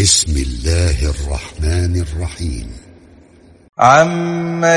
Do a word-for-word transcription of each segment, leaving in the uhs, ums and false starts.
بسم الله الرحمن الرحيم. عم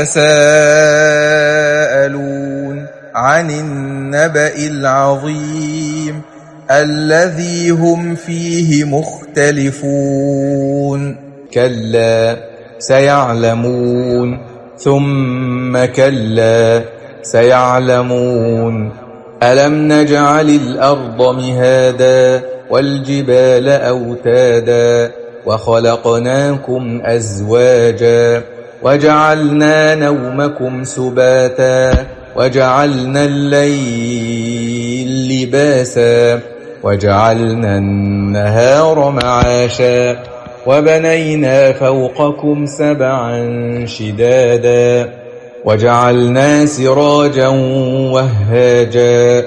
يتساءلون عن النبأ العظيم الذي هم فيه مختلفون. كلا سيعلمون ثم كلا سيعلمون. ألم نجعل الأرض مهادا والجبال أوتادا وخلقناكم أزواجا وجعلنا نومكم سباتا وجعلنا الليل لباسا وجعلنا النهار معاشا وبنينا فوقكم سبعا شدادا وجعلنا سراجا وهاجا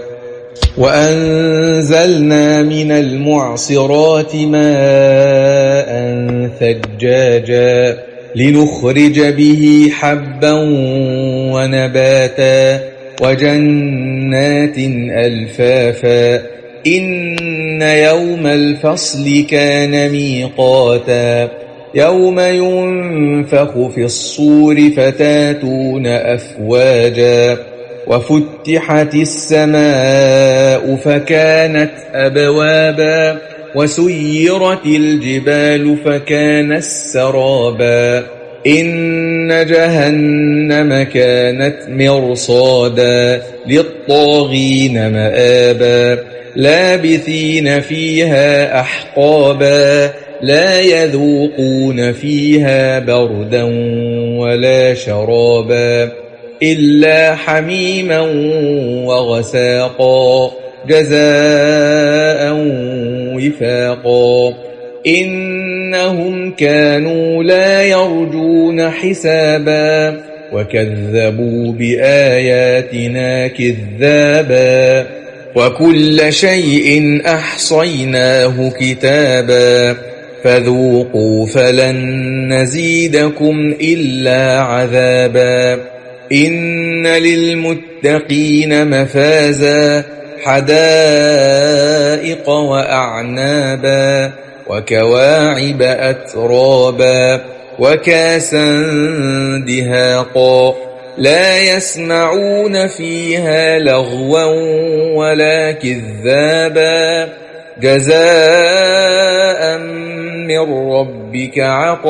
وأنزلنا من المعصرات ماء ثجاجا لنخرج به حبا ونباتا وجنات ألفافا إن يوم الفصل كان ميقاتا يوم ينفخ في الصور فتاتون أفواجا وفتحت السماء فكانت أبوابا وسيرت الجبال فكانت سرابا إن جهنم كانت مرصادا للطاغين مآبا لابثين فيها أحقابا لا يذوقون فيها بردا ولا شرابا إلا حميما وغساقا جزاء وفاقا إنهم كانوا لا يرجون حسابا وكذبوا بآياتنا كذابا وكل شيء أحصيناه كتابا فذوقوا فلن نزيدكم إلا عذابا إن للمتقين مفازا حدائق وأعنابا وكواعب أترابا وكاسا دهاقا لا يسمعون فيها لغوا ولا كذابا جزاء من ربك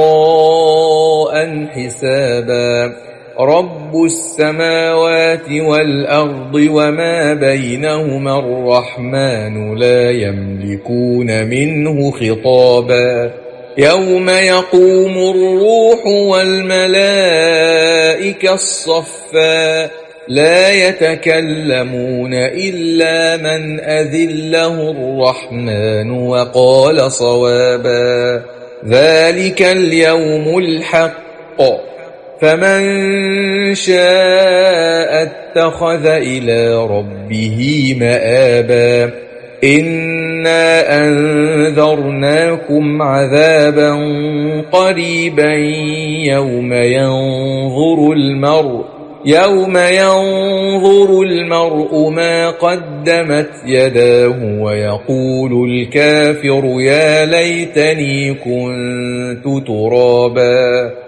عطاء حسابا رب السماوات والأرض وما بينهما الرحمن لا يملكون منه خطابا يوم يقوم الروح والملائكة الصفا لا يتكلمون إلا من أذن له الرحمن وقال صوابا ذلك اليوم الحق فمن شاء اتخذ إلى ربه مآبا إنا أنذرناكم عذابا قريبا يوم ينظر المرء يوم ينظر المرء ما قدمت يداه ويقول الكافر يا ليتني كنت ترابا.